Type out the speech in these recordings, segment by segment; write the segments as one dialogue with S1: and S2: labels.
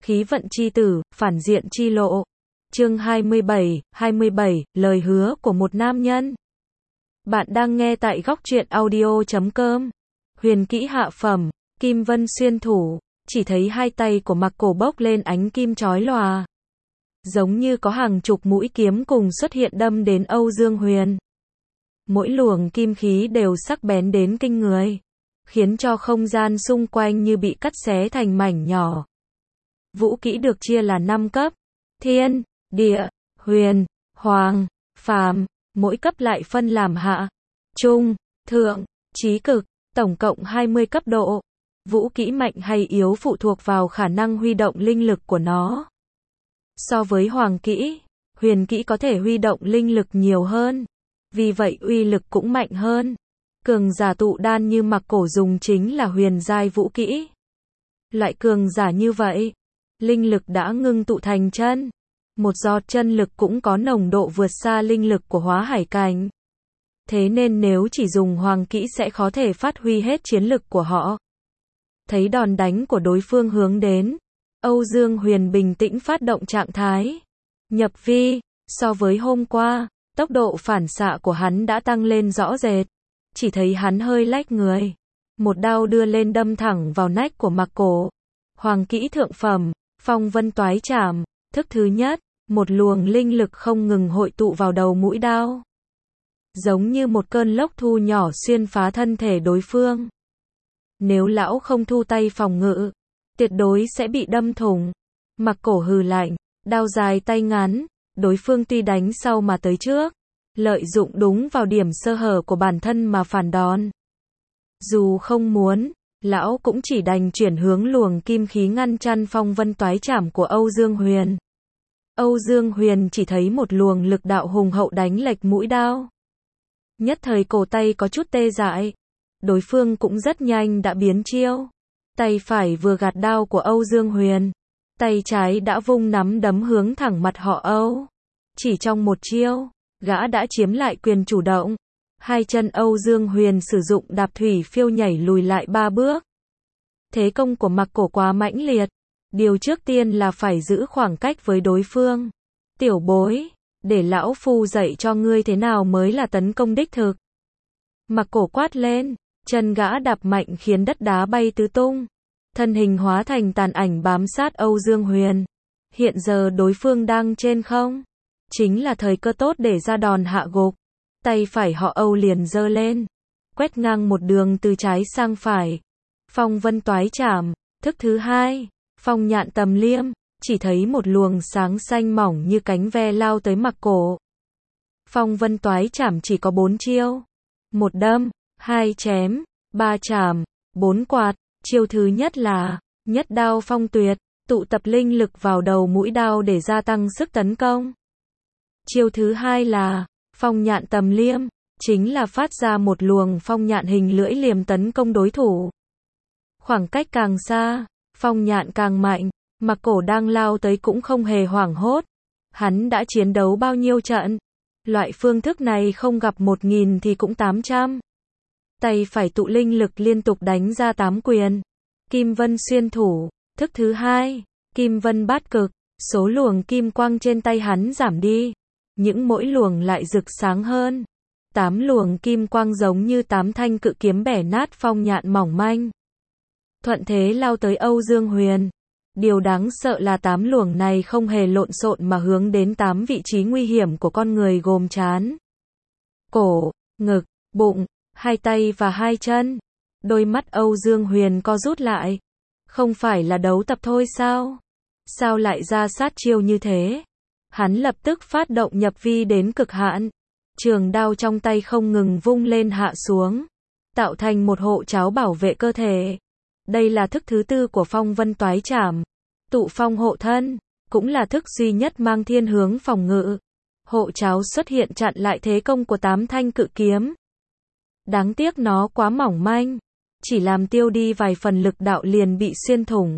S1: Khí vận chi tử, phản diện chi lộ. Chương 27, lời hứa của một nam nhân. Bạn đang nghe tại góc truyện audio.com. Huyền kỹ hạ phẩm, kim vân xuyên thủ, chỉ thấy hai tay của Mặc Cổ bốc lên ánh kim chói lòa. Giống như có hàng chục mũi kiếm cùng xuất hiện đâm đến Âu Dương Huyền. Mỗi luồng kim khí đều sắc bén đến kinh người, khiến cho không gian xung quanh như bị cắt xé thành mảnh nhỏ. Vũ kỹ được chia là 5 cấp: Thiên, Địa, Huyền, Hoàng, Phàm, mỗi cấp lại phân làm hạ, trung, thượng, chí cực, tổng cộng 20 cấp độ. Vũ kỹ mạnh hay yếu phụ thuộc vào khả năng huy động linh lực của nó. So với hoàng kỹ, huyền kỹ có thể huy động linh lực nhiều hơn, vì vậy uy lực cũng mạnh hơn. Cường giả tụ đan như Mặc Cổ dùng chính là huyền giai vũ kỹ. Loại cường giả như vậy, linh lực đã ngưng tụ thành chân. Một giọt chân lực cũng có nồng độ vượt xa linh lực của hóa hải cảnh. Thế nên nếu chỉ dùng hoàng kỹ sẽ khó thể phát huy hết chiến lực của họ. Thấy đòn đánh của đối phương hướng đến, Âu Dương Huyền bình tĩnh phát động trạng thái nhập vi. So với hôm qua, tốc độ phản xạ của hắn đã tăng lên rõ rệt. Chỉ thấy hắn hơi lách người, một đao đưa lên đâm thẳng vào nách của Mặc Cổ. Hoàng kỹ thượng phẩm, phong vân toái trảm, thức thứ nhất, một luồng linh lực không ngừng hội tụ vào đầu mũi đao. Giống như một cơn lốc thu nhỏ xuyên phá thân thể đối phương. Nếu lão không thu tay phòng ngự, tuyệt đối sẽ bị đâm thủng. Mặc Cổ hừ lạnh, đao dài tay ngắn, đối phương tuy đánh sau mà tới trước, lợi dụng đúng vào điểm sơ hở của bản thân mà phản đòn. Dù không muốn, lão cũng chỉ đành chuyển hướng luồng kim khí ngăn chặn phong vân toái trảm của Âu Dương Huyền. Âu Dương Huyền chỉ thấy một luồng lực đạo hùng hậu đánh lệch mũi đao. Nhất thời cổ tay có chút tê dại. Đối phương cũng rất nhanh đã biến chiêu. Tay phải vừa gạt đao của Âu Dương Huyền, tay trái đã vung nắm đấm hướng thẳng mặt họ Âu. Chỉ trong một chiêu, gã đã chiếm lại quyền chủ động. Hai chân Âu Dương Huyền sử dụng đạp thủy phiêu nhảy lùi lại 3 bước. Thế công của Mặc Cổ quá mãnh liệt. Điều trước tiên là phải giữ khoảng cách với đối phương. Tiểu bối, để lão phu dạy cho ngươi thế nào mới là tấn công đích thực. Mặc Cổ quát lên, chân gã đạp mạnh khiến đất đá bay tứ tung. Thân hình hóa thành tàn ảnh bám sát Âu Dương Huyền. Hiện giờ đối phương đang trên không. Chính là thời cơ tốt để ra đòn hạ gục. Tay phải họ Âu liền giơ lên, quét ngang một đường từ trái sang phải. Phong vân toái trảm, thức thứ hai, phong nhạn tầm liêm, chỉ thấy một luồng sáng xanh mỏng như cánh ve lao tới Mặc Cổ. Phong vân toái trảm chỉ có 4 chiêu. 1 đâm, 2 chém, 3 trảm, 4 quạt. Chiêu thứ nhất là nhất đao phong tuyệt, tụ tập linh lực vào đầu mũi đao để gia tăng sức tấn công. Chiêu thứ hai là phong nhạn tầm liêm, chính là phát ra một luồng phong nhạn hình lưỡi liềm tấn công đối thủ. Khoảng cách càng xa, phong nhạn càng mạnh. Mặc Cổ đang lao tới cũng không hề hoảng hốt. Hắn đã chiến đấu bao nhiêu trận. Loại phương thức này không gặp 1000 thì cũng 800. Tay phải tụ linh lực liên tục đánh ra 8 quyền. Kim vân xuyên thủ, thức thứ hai, kim vân bát cực. Số luồng kim quang trên tay hắn giảm đi, những mỗi luồng lại rực sáng hơn. 8 luồng kim quang giống như 8 thanh cự kiếm bẻ nát phong nhạn mỏng manh. Thuận thế lao tới Âu Dương Huyền. Điều đáng sợ là 8 luồng này không hề lộn xộn mà hướng đến 8 vị trí nguy hiểm của con người gồm trán, cổ, ngực, bụng, hai tay và hai chân. Đôi mắt Âu Dương Huyền co rút lại. Không phải là đấu tập thôi sao? Sao lại ra sát chiêu như thế? Hắn lập tức phát động nhập vi đến cực hạn. Trường đao trong tay không ngừng vung lên hạ xuống, tạo thành một hộ tráo bảo vệ cơ thể. Đây là thức thứ tư của phong vân toái trảm. Tụ phong hộ thân, cũng là thức duy nhất mang thiên hướng phòng ngự. Hộ tráo xuất hiện chặn lại thế công của 8 thanh cự kiếm. Đáng tiếc nó quá mỏng manh, chỉ làm tiêu đi vài phần lực đạo liền bị xuyên thủng.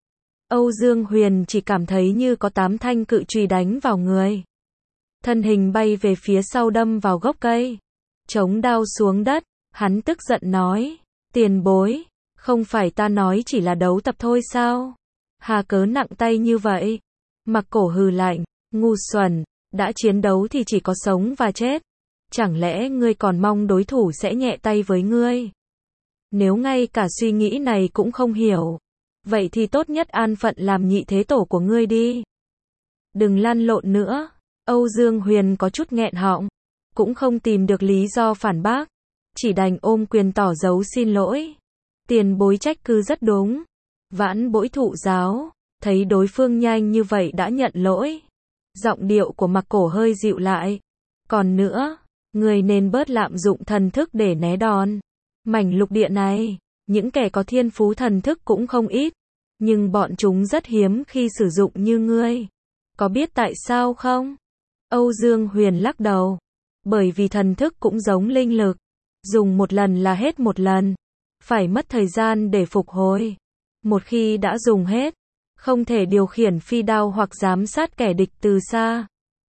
S1: Âu Dương Huyền chỉ cảm thấy như có 8 thanh cự chùy đánh vào người. Thân hình bay về phía sau đâm vào gốc cây. Chống đao xuống đất, hắn tức giận nói, tiền bối, không phải ta nói chỉ là đấu tập thôi sao? Hà cớ nặng tay như vậy? Mặc Cổ hừ lạnh, ngu xuẩn, đã chiến đấu thì chỉ có sống và chết. Chẳng lẽ ngươi còn mong đối thủ sẽ nhẹ tay với ngươi? Nếu ngay cả suy nghĩ này cũng không hiểu, vậy thì tốt nhất an phận làm nhị thế tổ của ngươi đi. Đừng lăn lộn nữa. Âu Dương Huyền có chút nghẹn họng, cũng không tìm được lý do phản bác, chỉ đành ôm quyền tỏ dấu xin lỗi. Tiền bối trách cứ rất đúng. Vãn bối thụ giáo. Thấy đối phương nhanh như vậy đã nhận lỗi, giọng điệu của Mặc Cổ hơi dịu lại. Còn nữa, người nên bớt lạm dụng thần thức để né đòn. Mảnh lục địa này, những kẻ có thiên phú thần thức cũng không ít, nhưng bọn chúng rất hiếm khi sử dụng như ngươi. Có biết tại sao không? Âu Dương Huyền lắc đầu. Bởi vì thần thức cũng giống linh lực, dùng một lần là hết một lần, phải mất thời gian để phục hồi. Một khi đã dùng hết, không thể điều khiển phi đao hoặc giám sát kẻ địch từ xa.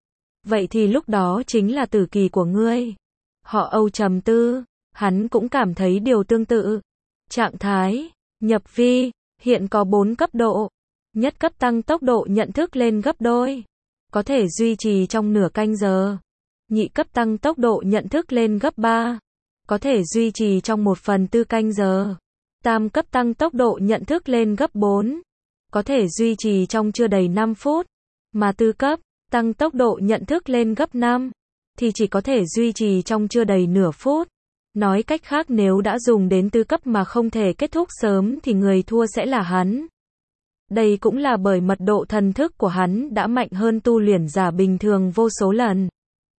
S1: Vậy thì lúc đó chính là tử kỳ của ngươi. Họ Âu trầm tư, hắn cũng cảm thấy điều tương tự. Trạng thái, nhập vi, hiện có 4 cấp độ. Nhất cấp tăng tốc độ nhận thức lên gấp đôi, có thể duy trì trong nửa canh giờ. Nhị cấp tăng tốc độ nhận thức lên gấp 3, có thể duy trì trong 1/4 canh giờ. Tam cấp tăng tốc độ nhận thức lên gấp 4, có thể duy trì trong chưa đầy 5 phút. Mà tứ cấp, tăng tốc độ nhận thức lên gấp 5, thì chỉ có thể duy trì trong chưa đầy nửa phút. Nói cách khác, nếu đã dùng đến tứ cấp mà không thể kết thúc sớm thì người thua sẽ là hắn. Đây cũng là bởi mật độ thần thức của hắn đã mạnh hơn tu luyện giả bình thường vô số lần.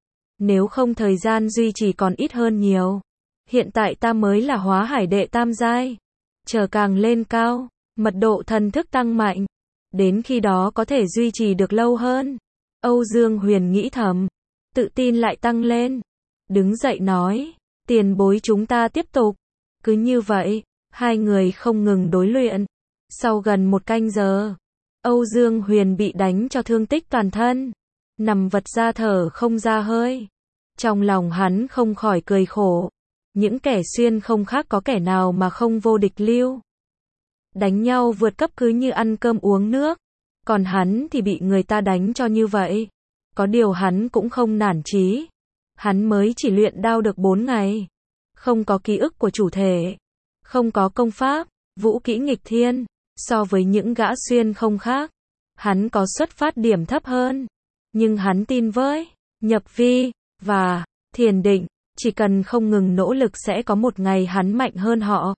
S1: Nếu không thời gian duy trì còn ít hơn nhiều. Hiện tại ta mới là hóa hải đệ tam giai. Chờ càng lên cao, mật độ thần thức tăng mạnh. Đến khi đó có thể duy trì được lâu hơn. Âu Dương Huyền nghĩ thầm. Tự tin lại tăng lên. Đứng dậy nói. Tiền bối chúng ta tiếp tục. Cứ như vậy, hai người không ngừng đối luyện. Sau gần 1 canh giờ, Âu Dương Huyền bị đánh cho thương tích toàn thân. Nằm vật ra thở không ra hơi. Trong lòng hắn không khỏi cười khổ. Những kẻ xuyên không khác có kẻ nào mà không vô địch lưu. Đánh nhau vượt cấp cứ như ăn cơm uống nước. Còn hắn thì bị người ta đánh cho như vậy. Có điều hắn cũng không nản chí. Hắn mới chỉ luyện đao được 4 ngày. Không có ký ức của chủ thể. Không có công pháp, vũ kỹ nghịch thiên. So với những gã xuyên không khác, hắn có xuất phát điểm thấp hơn. Nhưng hắn tin với nhập vi và thiền định, chỉ cần không ngừng nỗ lực sẽ có một ngày hắn mạnh hơn họ.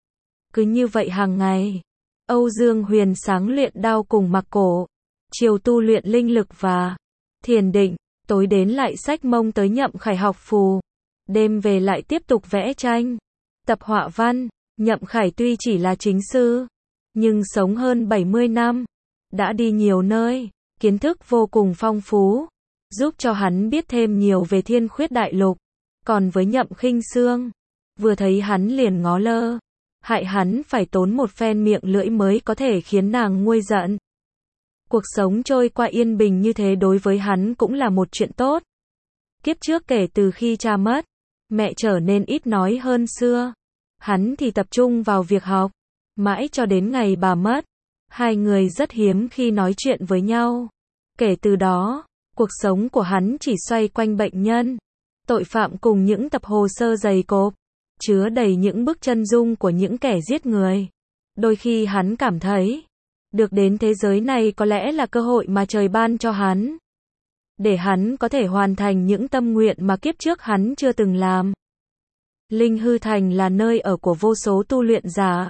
S1: Cứ như vậy hàng ngày, Âu Dương Huyền sáng luyện đao cùng Mặc Cổ, chiều tu luyện linh lực và thiền định, tối đến lại xách mông tới Nhậm Khải học phù, đêm về lại tiếp tục vẽ tranh, tập họa văn. Nhậm Khải tuy chỉ là chính sư, nhưng sống hơn 70 năm, đã đi nhiều nơi, kiến thức vô cùng phong phú, giúp cho hắn biết thêm nhiều về Thiên Khuyết Đại Lục. Còn với Nhậm Khinh Sương, vừa thấy hắn liền ngó lơ, hại hắn phải tốn một phen miệng lưỡi mới có thể khiến nàng nguôi giận. Cuộc sống trôi qua yên bình như thế đối với hắn cũng là một chuyện tốt. Kiếp trước kể từ khi cha mất, mẹ trở nên ít nói hơn xưa. Hắn thì tập trung vào việc học, mãi cho đến ngày bà mất. Hai người rất hiếm khi nói chuyện với nhau. Kể từ đó, cuộc sống của hắn chỉ xoay quanh bệnh nhân, tội phạm cùng những tập hồ sơ dày cộp, chứa đầy những bức chân dung của những kẻ giết người. Đôi khi hắn cảm thấy, được đến thế giới này có lẽ là cơ hội mà trời ban cho hắn, để hắn có thể hoàn thành những tâm nguyện mà kiếp trước hắn chưa từng làm. Linh Hư Thành là nơi ở của vô số tu luyện giả.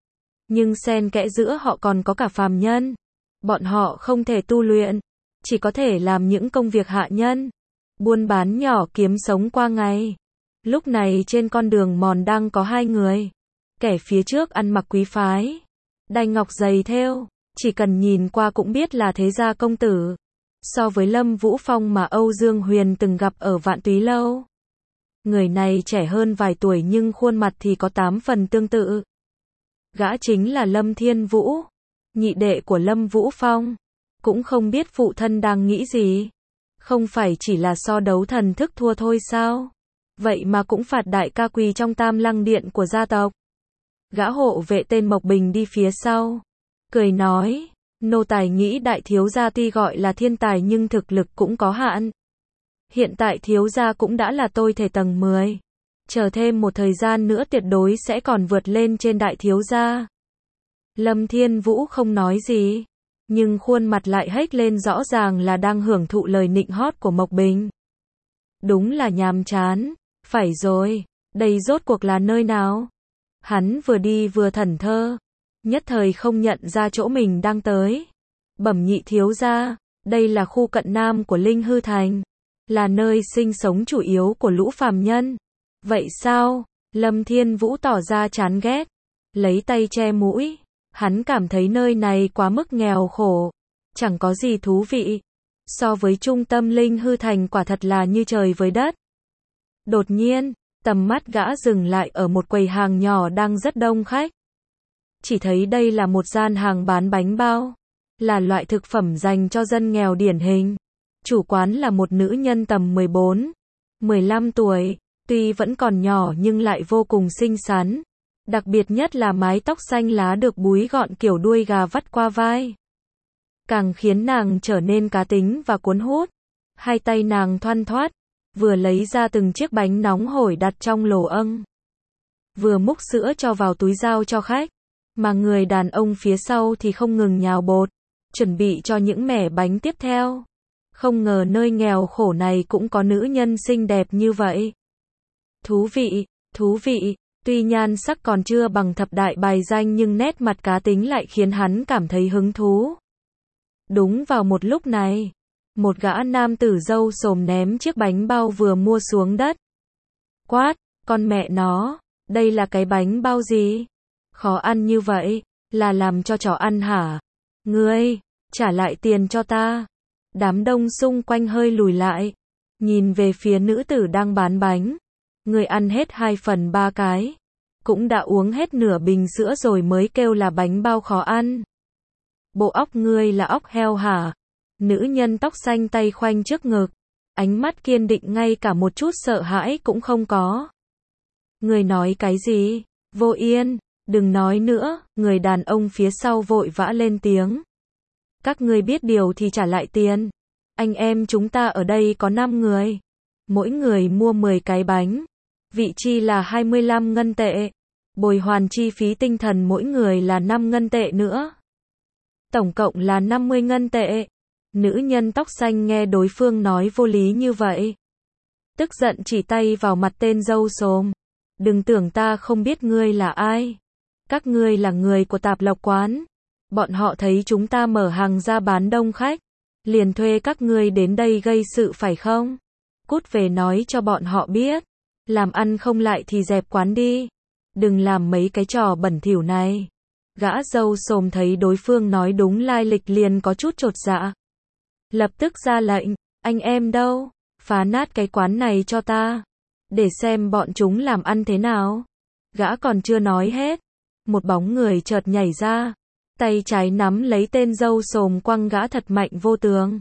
S1: Nhưng xen kẽ giữa họ còn có cả phàm nhân. Bọn họ không thể tu luyện, chỉ có thể làm những công việc hạ nhân, buôn bán nhỏ kiếm sống qua ngày. Lúc này trên con đường mòn đang có 2 người. Kẻ phía trước ăn mặc quý phái, đai ngọc dày thêu, chỉ cần nhìn qua cũng biết là thế gia công tử. So với Lâm Vũ Phong mà Âu Dương Huyền từng gặp ở Vạn Túy Lâu, người này trẻ hơn vài tuổi nhưng khuôn mặt thì có 8 phần tương tự. Gã chính là Lâm Thiên Vũ, nhị đệ của Lâm Vũ Phong. Cũng không biết phụ thân đang nghĩ gì. Không phải chỉ là so đấu thần thức thua thôi sao? Vậy mà cũng phạt đại ca quỳ trong Tam Lăng Điện của gia tộc. Gã hộ vệ tên Mộc Bình đi phía sau, cười nói, Nô tài nghĩ đại thiếu gia tuy gọi là thiên tài nhưng thực lực cũng có hạn. Hiện tại thiếu gia cũng đã là tôi thể tầng 10. Chờ thêm một thời gian nữa tuyệt đối sẽ còn vượt lên trên đại thiếu gia. Lâm Thiên Vũ không nói gì, nhưng khuôn mặt lại hếch lên, rõ ràng là đang hưởng thụ lời nịnh hót của Mộc Bình. Đúng là nhàm chán. Phải rồi, đây rốt cuộc là nơi nào? Hắn vừa đi vừa thẫn thờ, nhất thời không nhận ra chỗ mình đang tới. Bẩm nhị thiếu gia, đây là khu cận nam của Linh Hư Thành, là nơi sinh sống chủ yếu của lũ phàm nhân. Vậy sao? Lâm Thiên Vũ tỏ ra chán ghét, lấy tay che mũi. Hắn cảm thấy nơi này quá mức nghèo khổ, chẳng có gì thú vị. So với trung tâm Linh Hư Thành quả thật là như trời với đất. Đột nhiên, tầm mắt gã dừng lại ở một quầy hàng nhỏ đang rất đông khách. Chỉ thấy đây là một gian hàng bán bánh bao, là loại thực phẩm dành cho dân nghèo điển hình. Chủ quán là một nữ nhân tầm 14, 15 tuổi, tuy vẫn còn nhỏ nhưng lại vô cùng xinh xắn. Đặc biệt nhất là mái tóc xanh lá được búi gọn kiểu đuôi gà vắt qua vai, càng khiến nàng trở nên cá tính và cuốn hút. Hai tay nàng thoăn thoắt, vừa lấy ra từng chiếc bánh nóng hổi đặt trong lồ âng, vừa múc sữa cho vào túi giao cho khách. Mà người đàn ông phía sau thì không ngừng nhào bột, chuẩn bị cho những mẻ bánh tiếp theo. Không ngờ nơi nghèo khổ này cũng có nữ nhân xinh đẹp như vậy. Thú vị, thú vị. Tuy nhan sắc còn chưa bằng thập đại bài danh nhưng nét mặt cá tính lại khiến hắn cảm thấy hứng thú. Đúng vào một lúc này, một gã nam tử râu xồm ném chiếc bánh bao vừa mua xuống đất. Quát, con mẹ nó, đây là cái bánh bao gì? Khó ăn như vậy, là làm cho chó ăn hả? Ngươi, trả lại tiền cho ta. Đám đông xung quanh hơi lùi lại, nhìn về phía nữ tử đang bán bánh. Người ăn hết 2/3 cái, cũng đã uống hết nửa bình sữa rồi mới kêu là bánh bao khó ăn. Bộ óc ngươi là óc heo hả? Nữ nhân tóc xanh tay khoanh trước ngực, ánh mắt kiên định ngay cả một chút sợ hãi cũng không có. Ngươi nói cái gì? Vô Yên, đừng nói nữa, người đàn ông phía sau vội vã lên tiếng. Các ngươi biết điều thì trả lại tiền. Anh em chúng ta ở đây có 5 người. Mỗi người mua 10 cái bánh. Vị chi là 25 ngân tệ. Bồi hoàn chi phí tinh thần mỗi người là 5 ngân tệ nữa. Tổng cộng là 50 ngân tệ. Nữ nhân tóc xanh nghe đối phương nói vô lý như vậy, tức giận chỉ tay vào mặt tên râu xồm. Đừng tưởng ta không biết ngươi là ai. Các ngươi là người của Tạp Lộc quán. Bọn họ thấy chúng ta mở hàng ra bán đông khách, liền thuê các ngươi đến đây gây sự phải không? Cút về nói cho bọn họ biết. Làm ăn không lại thì dẹp quán đi. Đừng làm mấy cái trò bẩn thỉu này. Gã râu xồm thấy đối phương nói đúng lai lịch liền có chút chột dạ. Lập tức ra lệnh, anh em đâu? Phá nát cái quán này cho ta. Để xem bọn chúng làm ăn thế nào. Gã còn chưa nói hết, một bóng người chợt nhảy ra. Tay trái nắm lấy tên râu xồm quăng gã thật mạnh vô tường.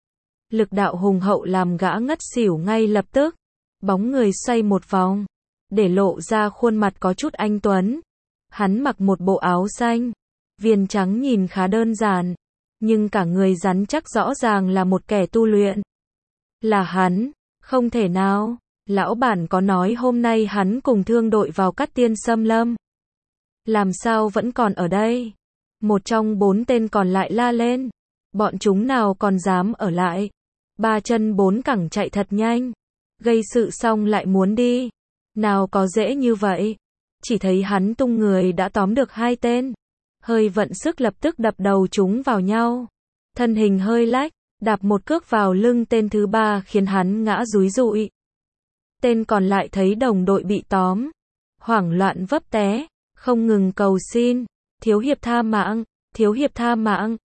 S1: Lực đạo hùng hậu làm gã ngất xỉu ngay lập tức. Bóng người xoay một vòng, để lộ ra khuôn mặt có chút anh tuấn. Hắn mặc một bộ áo xanh, viền trắng nhìn khá đơn giản, nhưng cả người rắn chắc rõ ràng là một kẻ tu luyện. Là hắn, không thể nào. Lão bản có nói hôm nay hắn cùng thương đội vào Cát Tiên Xâm Lâm. Làm sao vẫn còn ở đây? Một trong 4 tên còn lại la lên. Bọn chúng nào còn dám ở lại. 3 chân 4 cẳng chạy thật nhanh. Gây sự xong lại muốn đi. Nào có dễ như vậy. Chỉ thấy hắn tung người đã tóm được 2 tên. Hơi vận sức lập tức đập đầu chúng vào nhau. Thân hình hơi lách, đạp một cước vào lưng tên thứ 3 khiến hắn ngã rúi rụi. Tên còn lại thấy đồng đội bị tóm, hoảng loạn vấp té, không ngừng cầu xin, thiếu hiệp tha mạng, thiếu hiệp tha mạng,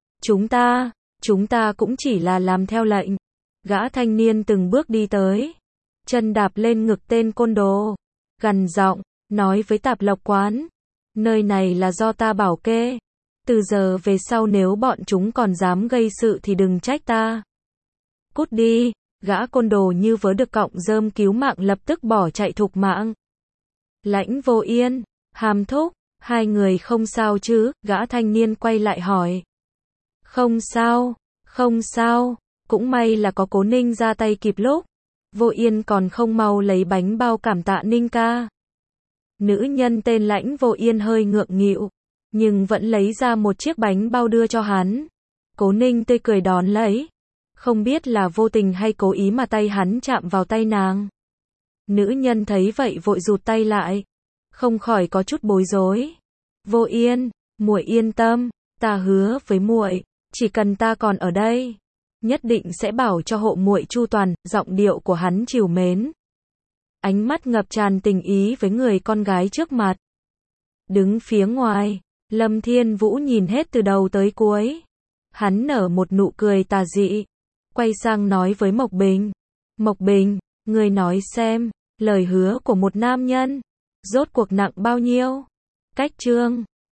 S1: chúng ta cũng chỉ là làm theo lệnh. Gã thanh niên từng bước đi tới, chân đạp lên ngực tên côn đồ, gằn giọng, nói với Tạp Lộc quán, nơi này là do ta bảo kê, từ giờ về sau nếu bọn chúng còn dám gây sự thì đừng trách ta. Cút đi. Gã côn đồ như vớ được cọng rơm cứu mạng lập tức bỏ chạy thục mạng. Lãnh Vô Yên, Hàm Thúc, hai người không sao chứ? Gã thanh niên quay lại hỏi. Không sao, không sao, cũng may là có Cố Ninh ra tay kịp lúc. Vô Yên còn không mau lấy bánh bao cảm tạ Ninh ca. Nữ nhân tên Lãnh Vô Yên hơi ngượng nghịu, nhưng vẫn lấy ra một chiếc bánh bao đưa cho hắn. Cố Ninh tươi cười đón lấy. Không biết là vô tình hay cố ý mà tay hắn chạm vào tay nàng. Nữ nhân thấy vậy vội rụt tay lại, không khỏi có chút bối rối. Vô Yên, muội yên tâm, ta hứa với muội, chỉ cần ta còn ở đây, nhất định sẽ bảo cho hộ muội chu toàn. Giọng điệu của hắn trìu mến, ánh mắt ngập tràn tình ý với người con gái trước mặt. Đứng phía ngoài, Lâm Thiên Vũ nhìn hết từ đầu tới cuối. Hắn nở một nụ cười tà dị, quay sang nói với Mộc Bình. Mộc Bình, ngươi nói xem, lời hứa của một nam nhân, rốt cuộc nặng bao nhiêu? Cách chương